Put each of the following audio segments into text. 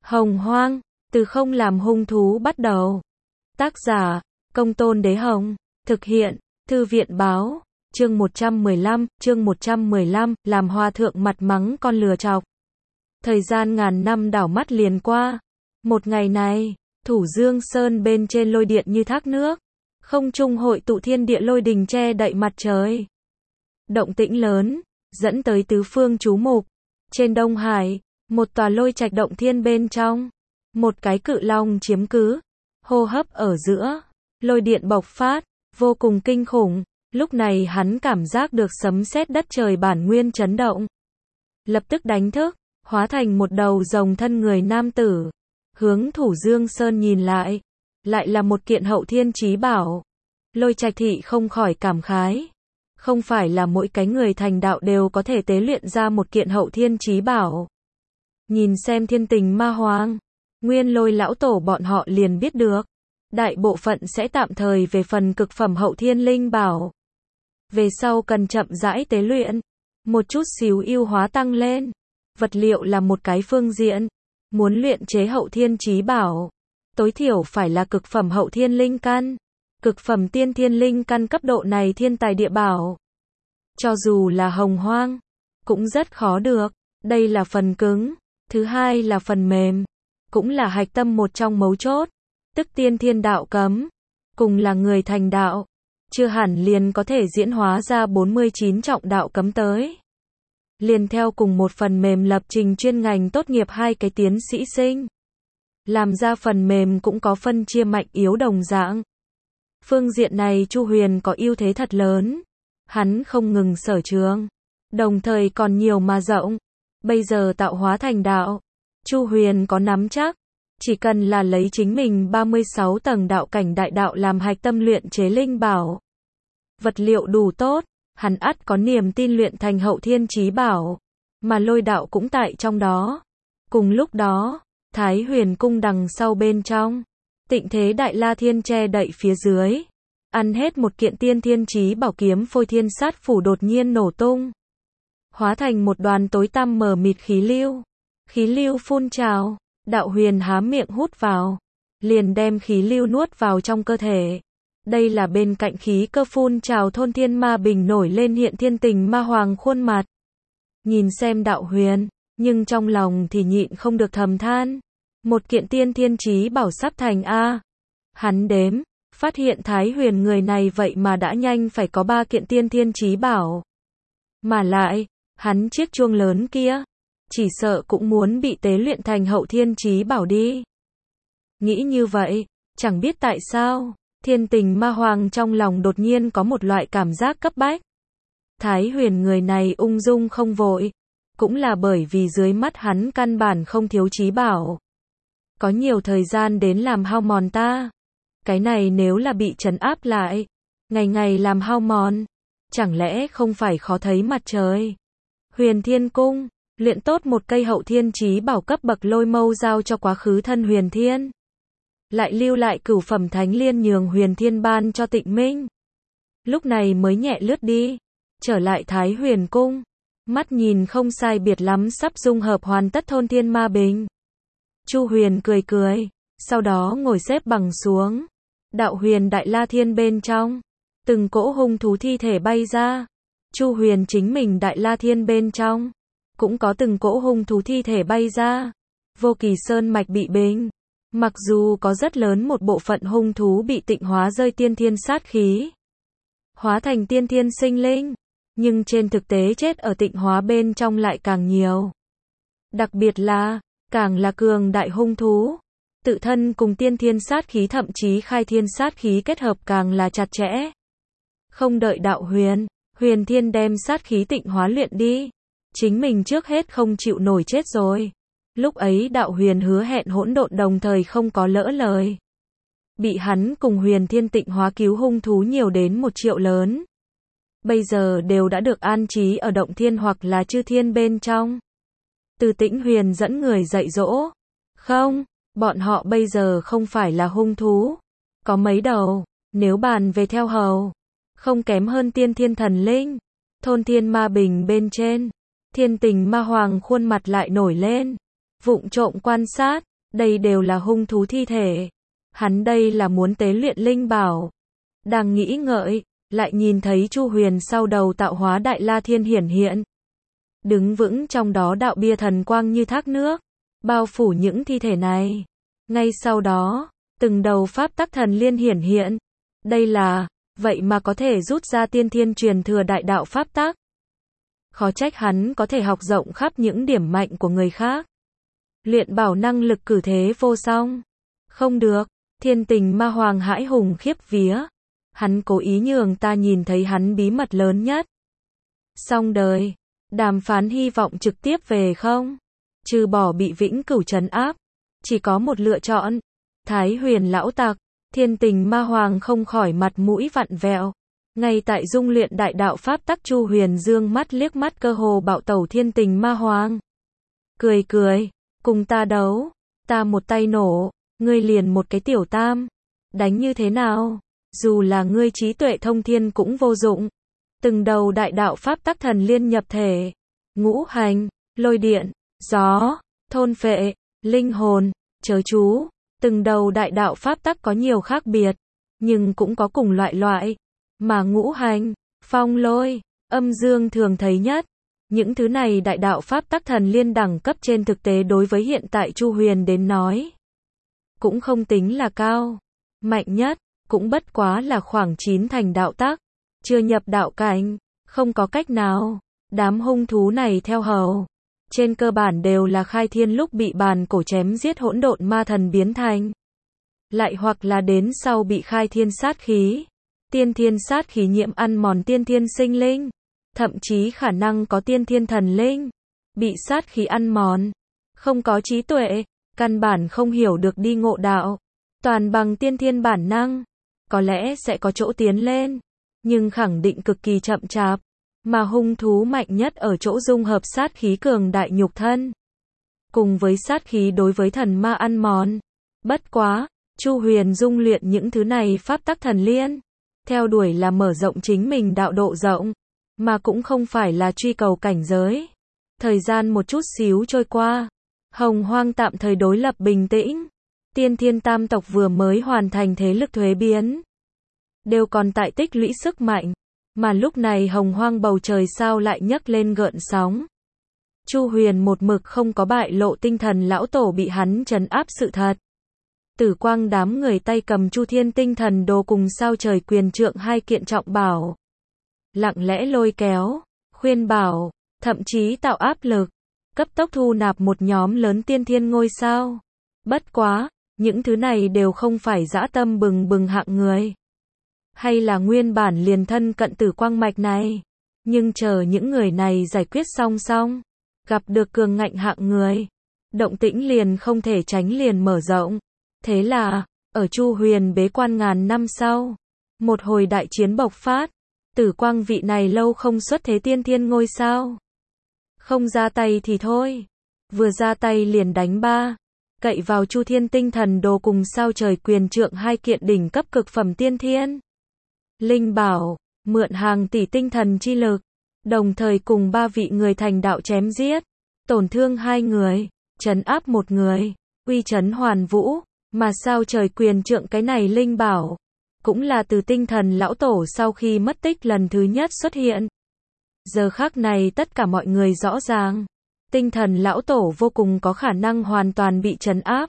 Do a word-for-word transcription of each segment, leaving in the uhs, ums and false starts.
Hồng Hoang, từ không làm hung thú bắt đầu. Tác giả, Công Tôn Đế Hồng. Thực hiện, Thư viện Báo. Chương một trăm mười lăm, chương một trăm mười lăm, làm hòa thượng mặt mắng con lừa chọc. Thời gian ngàn năm đảo mắt liền qua. Một ngày này, Thủ Dương Sơn bên trên lôi điện như thác nước. Không trung hội tụ thiên địa lôi đình che đậy mặt trời. Động tĩnh lớn, dẫn tới tứ phương chú mục. Trên Đông Hải, một tòa lôi trạch động thiên bên trong. Một cái cự long chiếm cứ. Hô hấp ở giữa, lôi điện bộc phát, vô cùng kinh khủng. Lúc này hắn cảm giác được sấm sét đất trời bản nguyên chấn động. Lập tức đánh thức, hóa thành một đầu rồng thân người nam tử. Hướng Thủ Dương Sơn nhìn lại. Lại là một kiện hậu thiên chí bảo. Lôi Trạch Thị không khỏi cảm khái. Không phải là mỗi cái người thành đạo đều có thể tế luyện ra một kiện hậu thiên chí bảo. Nhìn xem Thiên Tình Ma Hoàng, Nguyên Lôi lão tổ bọn họ liền biết được. Đại bộ phận sẽ tạm thời về phần cực phẩm hậu thiên linh bảo. Về sau cần chậm rãi tế luyện. Một chút xíu ưu hóa tăng lên. Vật liệu là một cái phương diện. Muốn luyện chế hậu thiên chí bảo, tối thiểu phải là cực phẩm hậu thiên linh căn. Cực phẩm tiên thiên linh căn cấp độ này thiên tài địa bảo. Cho dù là Hồng Hoang, cũng rất khó được. Đây là phần cứng. Thứ hai là phần mềm. Cũng là hạch tâm một trong mấu chốt. Tức tiên thiên đạo cấm. Cùng là người thành đạo. Chưa hẳn liền có thể diễn hóa ra bốn mươi chín trọng đạo cấm tới. Liền theo cùng một phần mềm lập trình chuyên ngành tốt nghiệp hai cái tiến sĩ sinh. Làm ra phần mềm cũng có phân chia mạnh yếu đồng dạng. Phương diện này Chu Huyền có ưu thế thật lớn. Hắn không ngừng sở trường. Đồng thời còn nhiều mà rộng. Bây giờ tạo hóa thành đạo. Chu Huyền có nắm chắc. Chỉ cần là lấy chính mình ba mươi sáu tầng đạo cảnh đại đạo làm hạch tâm luyện chế linh bảo. Vật liệu đủ tốt. Hắn ắt có niềm tin luyện thành hậu thiên chí bảo. Mà lôi đạo cũng tại trong đó. Cùng lúc đó, Thái Huyền cung đằng sau bên trong. Tịnh thế Đại La Thiên che đậy phía dưới. Ăn hết một kiện tiên thiên chí bảo kiếm phôi thiên sát phủ đột nhiên nổ tung. Hóa thành một đoàn tối tăm mờ mịt khí lưu. Khí lưu phun trào. Đạo Huyền há miệng hút vào. Liền đem khí lưu nuốt vào trong cơ thể. Đây là bên cạnh khí cơ phun trào thôn thiên ma bình nổi lên hiện Thiên Tình Ma Hoàng khuôn mặt. Nhìn xem Đạo Huyền, nhưng trong lòng thì nhịn không được thầm than. Một kiện tiên thiên chí bảo sắp thành A. Hắn đếm, phát hiện Thái Huyền người này vậy mà đã nhanh phải có ba kiện tiên thiên chí bảo. Mà lại, hắn chiếc chuông lớn kia, chỉ sợ cũng muốn bị tế luyện thành hậu thiên chí bảo đi. Nghĩ như vậy, chẳng biết tại sao. Thiên Tình Ma Hoàng trong lòng đột nhiên có một loại cảm giác cấp bách. Thái Huyền người này ung dung không vội. Cũng là bởi vì dưới mắt hắn căn bản không thiếu chí bảo. Có nhiều thời gian đến làm hao mòn ta. Cái này nếu là bị trấn áp lại. Ngày ngày làm hao mòn. Chẳng lẽ không phải khó thấy mặt trời. Huyền Thiên Cung. Luyện tốt một cây hậu thiên chí bảo cấp bậc lôi mâu giao cho quá khứ thân Huyền Thiên. Lại lưu lại cửu phẩm thánh liên nhường Huyền Thiên ban cho Tịnh Minh. Lúc này mới nhẹ lướt đi. Trở lại Thái Huyền Cung. Mắt nhìn không sai biệt lắm sắp dung hợp hoàn tất thôn thiên ma bình. Chu Huyền cười cười. Sau đó ngồi xếp bằng xuống. Đạo Huyền Đại La Thiên bên trong. Từng cỗ hung thú thi thể bay ra. Chu Huyền chính mình Đại La Thiên bên trong. Cũng có từng cỗ hung thú thi thể bay ra. Vô Kỳ Sơn mạch bị bình. Mặc dù có rất lớn một bộ phận hung thú bị tịnh hóa rơi tiên thiên sát khí. Hóa thành tiên thiên sinh linh. Nhưng trên thực tế chết ở tịnh hóa bên trong lại càng nhiều. Đặc biệt là, càng là cường đại hung thú. Tự thân cùng tiên thiên sát khí thậm chí khai thiên sát khí kết hợp càng là chặt chẽ. Không đợi Đạo Huyền, Huyền Thiên đem sát khí tịnh hóa luyện đi. Chính mình trước hết không chịu nổi chết rồi. Lúc ấy Đạo Huyền hứa hẹn hỗn độn đồng thời không có lỡ lời. Bị hắn cùng Huyền Thiên tịnh hóa cứu hung thú nhiều đến một triệu lớn. Bây giờ đều đã được an trí ở động thiên hoặc là chư thiên bên trong. Từ Tĩnh Huyền dẫn người dạy dỗ. Không, bọn họ bây giờ không phải là hung thú. Có mấy đầu, nếu bàn về theo hầu. Không kém hơn tiên thiên thần linh. Thôn thiên ma bình bên trên. Thiên Tình Ma Hoàng khuôn mặt lại nổi lên. Vụng trộm quan sát, Đây đều là hung thú thi thể. Hắn đây là muốn tế luyện linh bảo. Đang nghĩ ngợi, lại nhìn thấy Chu Huyền sau đầu tạo hóa Đại La Thiên hiển hiện. Đứng vững trong đó đạo bia thần quang như thác nước, bao phủ những thi thể này. Ngay sau đó, từng đầu pháp tắc thần liên hiển hiện. Đây là, vậy mà có thể rút ra tiên thiên truyền thừa đại đạo pháp tắc. Khó trách hắn có thể học rộng khắp những điểm mạnh của người khác. Luyện bảo năng lực cử thế vô song. Không được, Thiên Tình Ma Hoàng hãi hùng khiếp vía. Hắn cố ý nhường ta nhìn thấy hắn bí mật lớn nhất. Xong đời, đàm phán hy vọng trực tiếp về không? Trừ bỏ bị vĩnh cửu trấn áp, chỉ có một lựa chọn. Thái Huyền lão tặc, Thiên Tình Ma Hoàng không khỏi mặt mũi vặn vẹo. Ngay tại dung luyện đại đạo pháp tắc, Chu Huyền dương mắt liếc mắt cơ hồ bạo tẩu Thiên Tình Ma Hoàng. Cười cười, cùng ta đấu, ta một tay nổ, ngươi liền một cái tiểu tam. Đánh như thế nào? Dù là ngươi trí tuệ thông thiên cũng vô dụng. Từng đầu đại đạo pháp tắc thần liên nhập thể, ngũ hành, lôi điện, gió, thôn phệ, linh hồn, chớ chú. Từng đầu đại đạo pháp tắc có nhiều khác biệt, nhưng cũng có cùng loại loại. Mà ngũ hành, phong lôi, âm dương thường thấy nhất. Những thứ này đại đạo pháp tắc thần liên đẳng cấp trên thực tế đối với hiện tại Chu Huyền đến nói, cũng không tính là cao. Mạnh nhất, cũng bất quá là khoảng chín thành đạo tắc. Chưa nhập đạo cảnh, không có cách nào. Đám hung thú này theo hầu, trên cơ bản đều là khai thiên lúc bị bàn cổ chém giết hỗn độn ma thần biến thành. Lại hoặc là đến sau bị khai thiên sát khí. Tiên thiên sát khí nhiễm ăn mòn tiên thiên sinh linh. Thậm chí khả năng có tiên thiên thần linh. Bị sát khí ăn mòn. Không có trí tuệ, căn bản không hiểu được đi ngộ đạo. Toàn bằng tiên thiên bản năng. Có lẽ sẽ có chỗ tiến lên, nhưng khẳng định cực kỳ chậm chạp. Mà hung thú mạnh nhất ở chỗ dung hợp sát khí cường đại nhục thân, cùng với sát khí đối với thần ma ăn mòn. Bất quá, Chu Huyền dung luyện những thứ này pháp tắc thần liên, theo đuổi là mở rộng chính mình đạo độ rộng, mà cũng không phải là truy cầu cảnh giới. Thời gian một chút xíu trôi qua, Hồng Hoang tạm thời đối lập bình tĩnh. Tiên Thiên Tam tộc vừa mới hoàn thành thế lực thuế biến, đều còn tại tích lũy sức mạnh, mà lúc này Hồng Hoang bầu trời sao lại nhấc lên gợn sóng. Chu Huyền một mực không có bại lộ tinh thần lão tổ bị hắn trấn áp sự thật. Tử Quang đám người tay cầm Chu Thiên tinh thần đồ cùng sao trời quyền trượng hai kiện trọng bảo, lặng lẽ lôi kéo, khuyên bảo, thậm chí tạo áp lực, cấp tốc thu nạp một nhóm lớn tiên thiên ngôi sao. Bất quá, những thứ này đều không phải dã tâm bừng bừng hạng người, hay là nguyên bản liền thân cận Tử Quang mạch này. Nhưng chờ những người này giải quyết xong xong, gặp được cường ngạnh hạng người, động tĩnh liền không thể tránh liền mở rộng. Thế là, ở Chu Huyền bế quan ngàn năm sau, một hồi đại chiến bộc phát. Tử Quang vị này lâu không xuất thế tiên thiên ngôi sao, không ra tay thì thôi, vừa ra tay liền đánh ba. Cậy vào Chu Thiên tinh thần đồ cùng sao trời quyền trượng hai kiện đỉnh cấp cực phẩm tiên thiên linh bảo, mượn hàng tỷ tinh thần chi lực, đồng thời cùng ba vị người thành đạo chém giết, tổn thương hai người, trấn áp một người, uy chấn hoàn vũ. Mà sao trời quyền trượng cái này linh bảo, cũng là từ tinh thần lão tổ sau khi mất tích lần thứ nhất xuất hiện. Giờ khắc này tất cả mọi người rõ ràng, tinh thần lão tổ vô cùng có khả năng hoàn toàn bị trấn áp.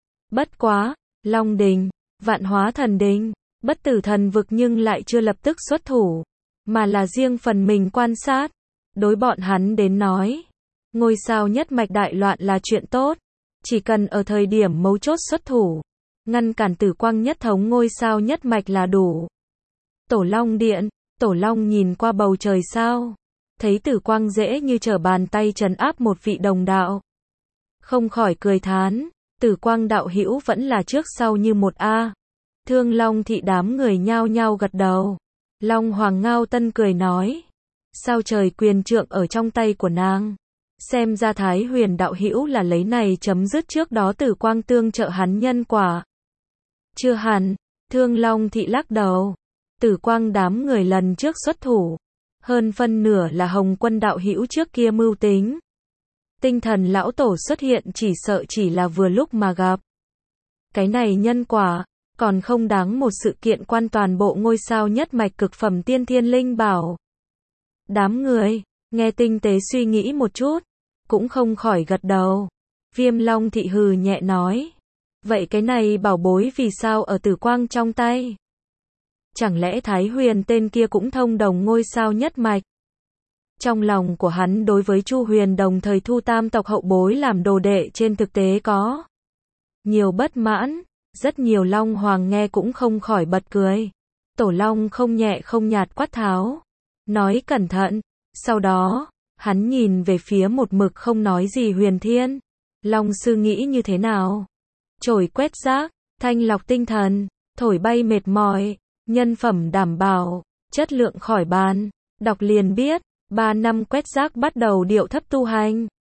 Bất quá, Long Đình, Vạn Hóa Thần Đình, Bất Tử Thần Vực nhưng lại chưa lập tức xuất thủ, mà là riêng phần mình quan sát. Đối bọn hắn đến nói, ngôi sao nhất mạch đại loạn là chuyện tốt, chỉ cần ở thời điểm mấu chốt xuất thủ, ngăn cản Tử Quang nhất thống ngôi sao nhất mạch là đủ. Tổ Long Điện, Tổ Long nhìn qua bầu trời sao, thấy Tử Quang dễ như trở bàn tay trấn áp một vị đồng đạo, không khỏi cười thán, Tử Quang đạo hữu vẫn là trước sau như một a. Thương Long thị đám người nhao nhao gật đầu. Long Hoàng Ngao Tân cười nói, sao trời quyền trượng ở trong tay của nàng, xem ra Thái Huyền đạo hữu là lấy này chấm dứt trước đó Tử Quang tương trợ hắn nhân quả. Chưa hẳn, Thương Long thị lắc đầu, Tử Quang đám người lần trước xuất thủ, hơn phân nửa là Hồng Quân đạo hữu trước kia mưu tính. Tinh thần lão tổ xuất hiện chỉ sợ chỉ là vừa lúc mà gặp. Cái này nhân quả, còn không đáng một sự kiện quan toàn bộ ngôi sao nhất mạch cực phẩm tiên thiên linh bảo. Đám người, nghe tinh tế suy nghĩ một chút, cũng không khỏi gật đầu. Viêm Long thị hừ nhẹ nói. Vậy cái này bảo bối vì sao ở Tử Quang trong tay? Chẳng lẽ Thái Huyền tên kia cũng thông đồng ngôi sao nhất mạch? Trong lòng của hắn đối với Chu Huyền đồng thời thu tam tộc hậu bối làm đồ đệ trên thực tế có nhiều bất mãn, rất nhiều Long Hoàng nghe cũng không khỏi bật cười. Tổ Long không nhẹ không nhạt quát tháo, nói cẩn thận, sau đó, hắn nhìn về phía một mực không nói gì Huyền Thiên. Long sư nghĩ như thế nào? Chổi quét rác, thanh lọc tinh thần, thổi bay mệt mỏi, nhân phẩm đảm bảo, chất lượng khỏi bàn, đọc liền biết, ba năm quét rác bắt đầu điệu thấp tu hành.